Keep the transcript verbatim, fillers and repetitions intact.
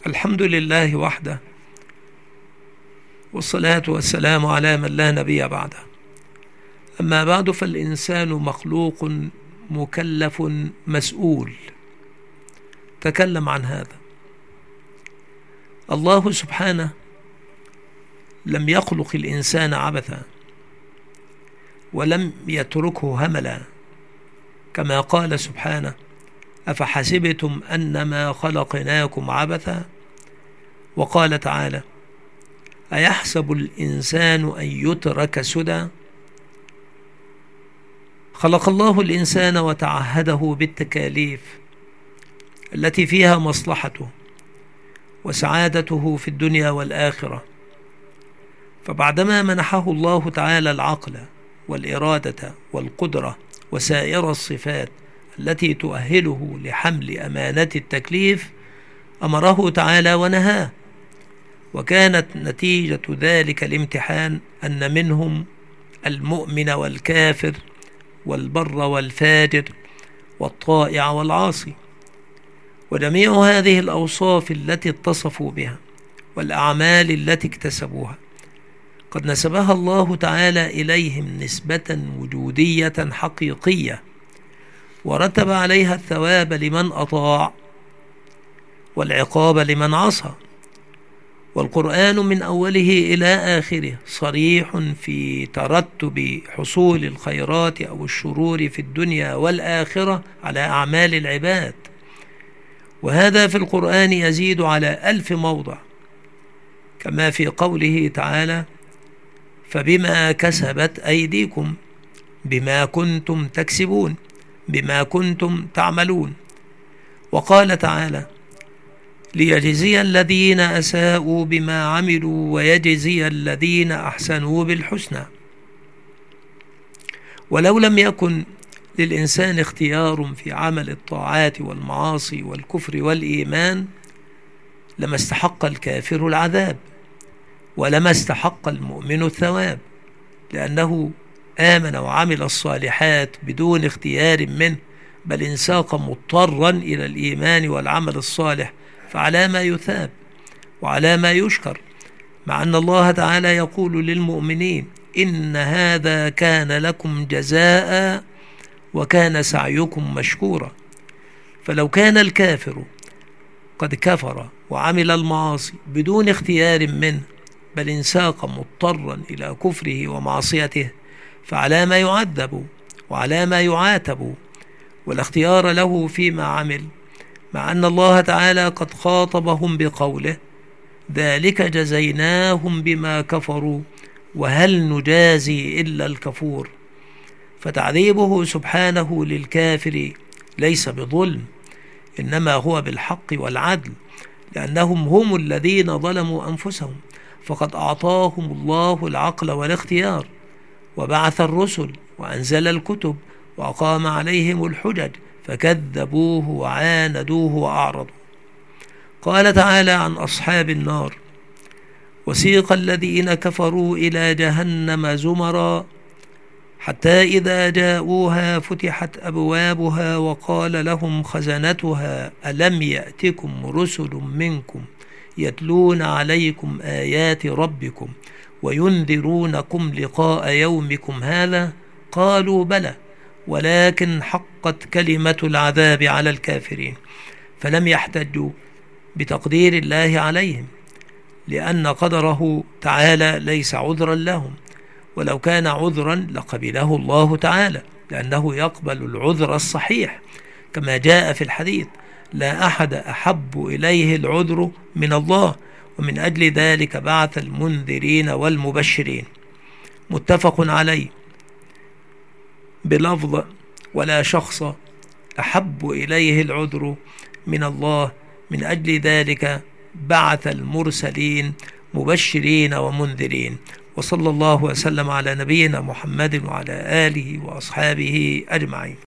الحمد لله وحده، والصلاة والسلام على من لا نبي بعده. أما بعد، فالإنسان مخلوق مكلف مسؤول. تكلم عن هذا الله سبحانه. لم يخلق الإنسان عبثا، ولم يتركه هملا، كما قال سبحانه: أفحسبتم أنما خلقناكم عبثا. وقال تعالى: أيحسب الإنسان أن يترك سدى. خلق الله الإنسان وتعهده بالتكاليف التي فيها مصلحته وسعادته في الدنيا والآخرة. فبعدما منحه الله تعالى العقل والإرادة والقدرة وسائر الصفات التي تؤهله لحمل أمانة التكليف، أمره تعالى ونهاه. وكانت نتيجة ذلك الامتحان أن منهم المؤمن والكافر، والبر والفاجر، والطائع والعاصي. وجميع هذه الأوصاف التي اتصفوا بها والأعمال التي اكتسبوها قد نسبها الله تعالى إليهم نسبة وجودية حقيقية، ورتب عليها الثواب لمن أطاع والعقاب لمن عصى. والقرآن من أوله إلى آخره صريح في ترتب حصول الخيرات أو الشرور في الدنيا والآخرة على أعمال العباد، وهذا في القرآن يزيد على ألف موضع، كما في قوله تعالى: فبما كسبت أيديكم، بما كنتم تكسبون، بما كنتم تعملون. وقال تعالى: ليجزي الذين أساءوا بما عملوا ويجزي الذين أحسنوا بالحسنى. ولو لم يكن للإنسان اختيار في عمل الطاعات والمعاصي والكفر والإيمان، لما استحق الكافر العذاب، ولما استحق المؤمن الثواب، لأنه آمن وعمل الصالحات بدون اختيار منه، بل انساق مضطرا إلى الإيمان والعمل الصالح، فعلى ما يثاب وعلى ما يشكر، مع أن الله تعالى يقول للمؤمنين: إن هذا كان لكم جزاء وكان سعيكم مشكورا. فلو كان الكافر قد كفر وعمل المعاصي بدون اختيار منه، بل انساق مضطرا إلى كفره ومعصيته، فعلى ما يعذب وعلى ما يعاتب، ولا اختيار له فيما عمل، مع أن الله تعالى قد خاطبهم بقوله: ذلك جزيناهم بما كفروا وهل نجازي إلا الكفور. فتعذيبه سبحانه للكافر ليس بظلم، إنما هو بالحق والعدل، لأنهم هم الذين ظلموا أنفسهم، فقد أعطاهم الله العقل والاختيار، وبعث الرسل وأنزل الكتب وأقام عليهم الحجج، فكذبوه وعاندوه وأعرضوا. قال تعالى عن أصحاب النار: وسيق الذين كفروا إلى جهنم زمرا حتى إذا جاءوها فتحت أبوابها وقال لهم خزنتها ألم يأتكم رسل منكم يتلون عليكم آيات ربكم وينذرونكم لقاء يومكم هذا؟ قالوا بلى، ولكن حقت كلمة العذاب على الكافرين. فلم يحتجوا بتقدير الله عليهم، لأن قدره تعالى ليس عذرا لهم، ولو كان عذرا لقبله الله تعالى، لأنه يقبل العذر الصحيح، كما جاء في الحديث: لا أحد أحب إليه العذر من الله، ومن أجل ذلك بعث المنذرين والمبشرين. متفق عليه بلفظ: ولا شخص أحب إليه العذر من الله، من أجل ذلك بعث المرسلين مبشرين ومنذرين. وصلى الله وسلم على نبينا محمد وعلى آله وأصحابه أجمعين.